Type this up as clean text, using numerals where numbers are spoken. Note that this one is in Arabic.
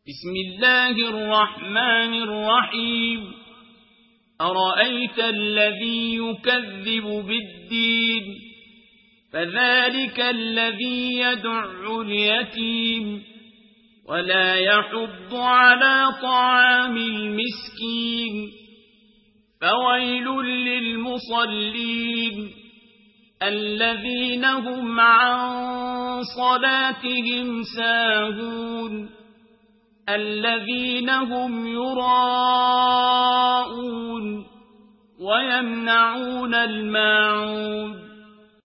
بسم الله الرحمن الرحيم أرأيت الذي يكذب بالدين فذلك الذي يدع اليتيم ولا يحض على طعام المسكين فويل للمصلين الذين هم عن صلاتهم ساهون الذين هم يراءون ويمنعون الماعون